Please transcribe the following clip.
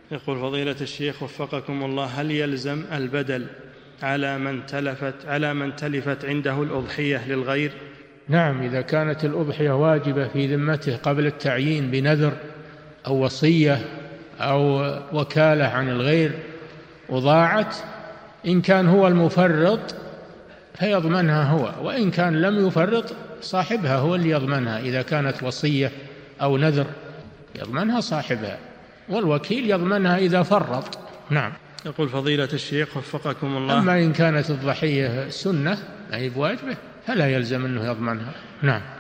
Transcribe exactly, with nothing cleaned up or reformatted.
يقول فضيلة الشيخ وفقكم الله، هل يلزم البدل على من تلفت على من تلفت عنده الأضحية للغير؟ نعم، إذا كانت الأضحية واجبة في ذمته قبل التعيين بنذر أو وصية أو وكالة عن الغير وضاعت، إن كان هو المفرط فيضمنها هو، وإن كان لم يفرط صاحبها هو اللي يضمنها. إذا كانت وصية أو نذر يضمنها صاحبها، والوكيل يضمنها إذا فرط. نعم. يقول فضيلة الشيخ وفقكم الله، أما إن كانت الضحية سنة أي بواجبه فلا يلزم أنه يضمنها. نعم.